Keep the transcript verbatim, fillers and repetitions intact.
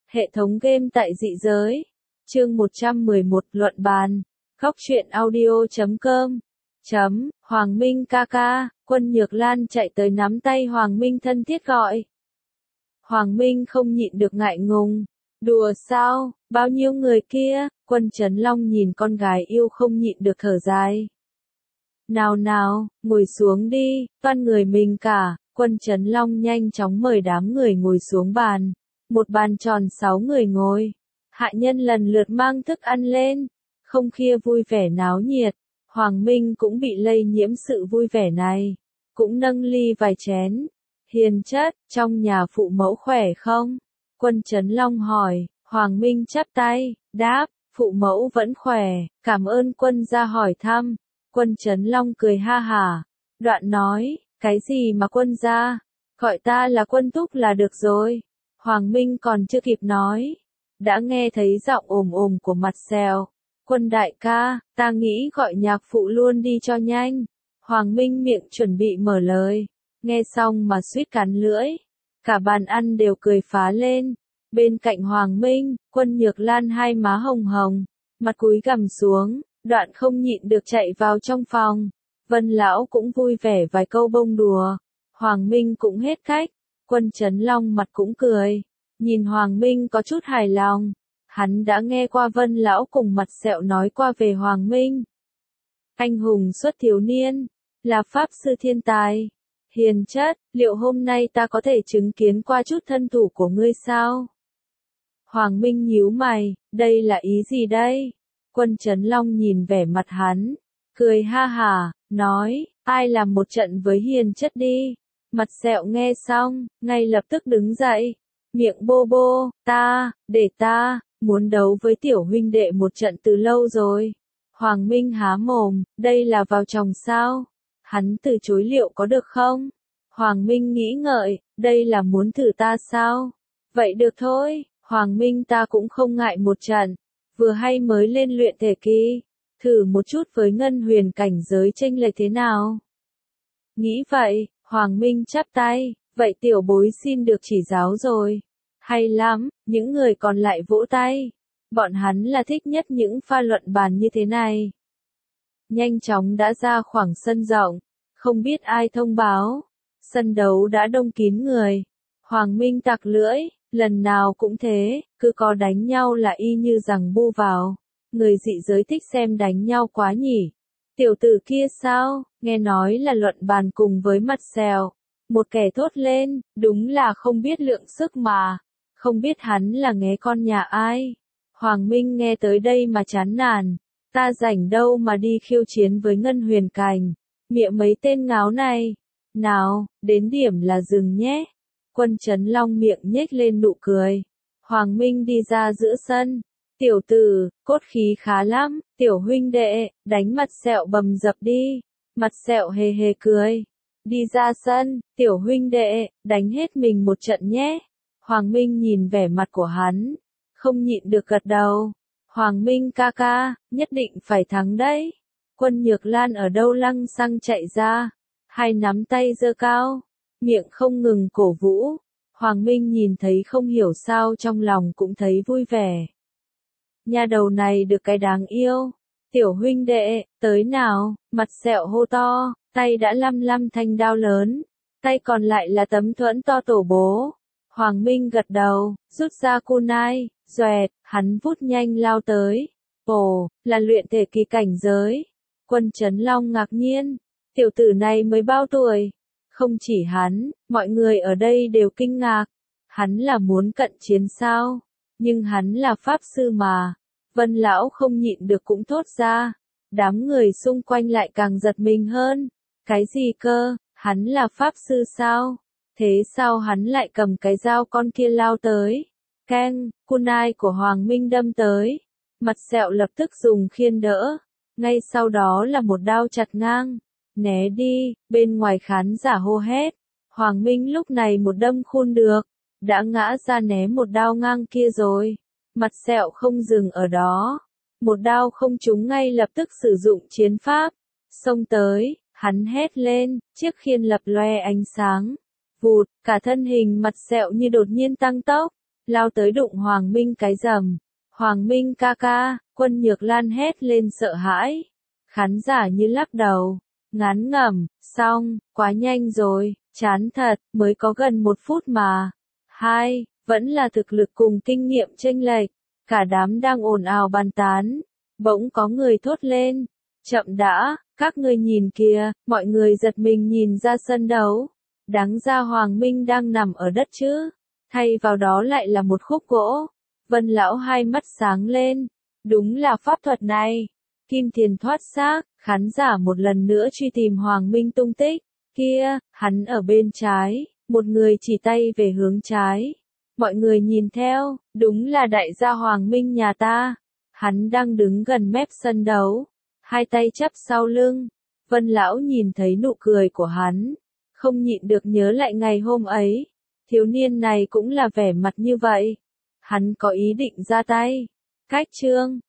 Hệ thống game tại dị giới. Chương một trăm mười một luận bàn. Góc truyện audio chấm com. Chấm, Hoàng Minh ca ca, Quân Nhược Lan chạy tới nắm tay Hoàng Minh thân thiết gọi. Hoàng Minh không nhịn được ngại ngùng. Đùa sao, bao nhiêu người kia, Quân Trấn Long nhìn con gái yêu không nhịn được thở dài. Nào nào, ngồi xuống đi, toàn người mình cả, Quân Trấn Long nhanh chóng mời đám người ngồi xuống bàn. Một bàn tròn sáu người ngồi. Hạ nhân lần lượt mang thức ăn lên. Không khí vui vẻ náo nhiệt. Hoàng Minh cũng bị lây nhiễm sự vui vẻ này. Cũng nâng ly vài chén. Hiền chất, trong nhà phụ mẫu khỏe không? Quân Trấn Long hỏi. Hoàng Minh chắp tay, đáp, phụ mẫu vẫn khỏe, cảm ơn quân gia hỏi thăm. Quân Trấn Long cười ha hả. Đoạn nói, cái gì mà quân gia? Gọi ta là quân túc là được rồi. Hoàng Minh còn chưa kịp nói. Đã nghe thấy giọng ồm ồm của mặt xèo. Quân đại ca, ta nghĩ gọi nhạc phụ luôn đi cho nhanh. Hoàng Minh miệng chuẩn bị mở lời. Nghe xong mà suýt cắn lưỡi. Cả bàn ăn đều cười phá lên. Bên cạnh Hoàng Minh, Quân Nhược Lan hai má hồng hồng. Mặt cúi gằm xuống, đoạn không nhịn được chạy vào trong phòng. Vân lão cũng vui vẻ vài câu bông đùa. Hoàng Minh cũng hết cách. Quân Trấn Long mặt cũng cười. Nhìn Hoàng Minh có chút hài lòng. Hắn đã nghe qua Vân lão cùng mặt sẹo nói qua về Hoàng Minh. Anh hùng xuất thiếu niên, là pháp sư thiên tài. Hiền chất, liệu hôm nay ta có thể chứng kiến qua chút thân thủ của ngươi sao? Hoàng Minh nhíu mày, đây là ý gì đây? Quân Trấn Long nhìn vẻ mặt hắn, cười ha hả, nói, ai làm một trận với hiền chất đi. Mặt sẹo nghe xong, ngay lập tức đứng dậy, miệng bô bô, ta, để ta, muốn đấu với tiểu huynh đệ một trận từ lâu rồi. Hoàng Minh há mồm, đây là vào chồng sao? Hắn từ chối liệu có được không? Hoàng Minh nghĩ ngợi, đây là muốn thử ta sao? Vậy được thôi, Hoàng Minh ta cũng không ngại một trận, vừa hay mới lên luyện thể kỳ, thử một chút với ngân huyền cảnh giới chênh lệch thế nào? Nghĩ vậy, Hoàng Minh chắp tay, vậy tiểu bối xin được chỉ giáo rồi. Hay lắm, những người còn lại vỗ tay. Bọn hắn là thích nhất những pha luận bàn như thế này. Nhanh chóng đã ra khoảng sân rộng, không biết ai thông báo. Sân đấu đã đông kín người. Hoàng Minh tặc lưỡi, lần nào cũng thế, cứ có đánh nhau là y như rằng bu vào. Người dị giới thích xem đánh nhau quá nhỉ. Tiểu tử kia sao, nghe nói là luận bàn cùng với mặt xèo. Một kẻ thốt lên, đúng là không biết lượng sức mà. Không biết hắn là nghé con nhà ai. Hoàng Minh nghe tới đây mà chán nản. Ta rảnh đâu mà đi khiêu chiến với ngân huyền cảnh. Mịa mấy tên ngáo này. Nào, đến điểm là dừng nhé. Quân Trấn Long miệng nhếch lên nụ cười. Hoàng Minh đi ra giữa sân. Tiểu tử, cốt khí khá lắm, tiểu huynh đệ, đánh mặt sẹo bầm dập đi. Mặt sẹo hề hề cười. Đi ra sân, tiểu huynh đệ, đánh hết mình một trận nhé. Hoàng Minh nhìn vẻ mặt của hắn, không nhịn được gật đầu. Hoàng Minh ca ca, nhất định phải thắng đấy. Quân Nhược Lan ở đâu lăng xăng chạy ra, hai nắm tay giơ cao, miệng không ngừng cổ vũ. Hoàng Minh nhìn thấy không hiểu sao trong lòng cũng thấy vui vẻ. Nhà đầu này được cái đáng yêu. Tiểu huynh đệ, tới nào, mặt sẹo hô to, tay đã lăm lăm thanh đao lớn, tay còn lại là tấm thuẫn to tổ bố. Hoàng Minh gật đầu, rút ra kunai, xoẹt, hắn vút nhanh lao tới. Ồ, là luyện thể kỳ cảnh giới. Quân Trấn Long ngạc nhiên, tiểu tử này mới bao tuổi? Không chỉ hắn, mọi người ở đây đều kinh ngạc. Hắn là muốn cận chiến sao? Nhưng hắn là pháp sư mà. Vân lão không nhịn được cũng thốt ra. Đám người xung quanh lại càng giật mình hơn. Cái gì cơ, hắn là pháp sư sao? Thế sao hắn lại cầm cái dao con kia lao tới? Keng, kunai của Hoàng Minh đâm tới. Mặt sẹo lập tức dùng khiên đỡ. Ngay sau đó là một đao chặt ngang. Né đi, bên ngoài khán giả hô hét. Hoàng Minh lúc này một đâm khôn được. Đã ngã ra né một đao ngang kia rồi. Mặt sẹo không dừng ở đó. Một đao không trúng ngay lập tức sử dụng chiến pháp. Xông tới, hắn hét lên, chiếc khiên lập loe ánh sáng. Vụt, cả thân hình mặt sẹo như đột nhiên tăng tốc, lao tới đụng Hoàng Minh cái rầm. Hoàng Minh ca ca, Quân Nhược Lan hét lên sợ hãi. Khán giả như lắc đầu, ngán ngẩm, xong, quá nhanh rồi, chán thật, mới có gần một phút mà. Hai, vẫn là thực lực cùng kinh nghiệm chênh lệch, cả đám đang ồn ào bàn tán. Bỗng có người thốt lên, chậm đã, các ngươi nhìn kìa, mọi người giật mình nhìn ra sân đấu. Đáng ra Hoàng Minh đang nằm ở đất chứ, thay vào đó lại là một khúc gỗ. Vân lão hai mắt sáng lên, đúng là pháp thuật này. Kim Tiền thoát xác, khán giả một lần nữa truy tìm Hoàng Minh tung tích. Kia, hắn ở bên trái, một người chỉ tay về hướng trái. Mọi người nhìn theo, đúng là đại gia Hoàng Minh nhà ta. Hắn đang đứng gần mép sân đấu, hai tay chắp sau lưng. Vân lão nhìn thấy nụ cười của hắn, không nhịn được nhớ lại ngày hôm ấy. Thiếu niên này cũng là vẻ mặt như vậy. Hắn có ý định ra tay. Cách chương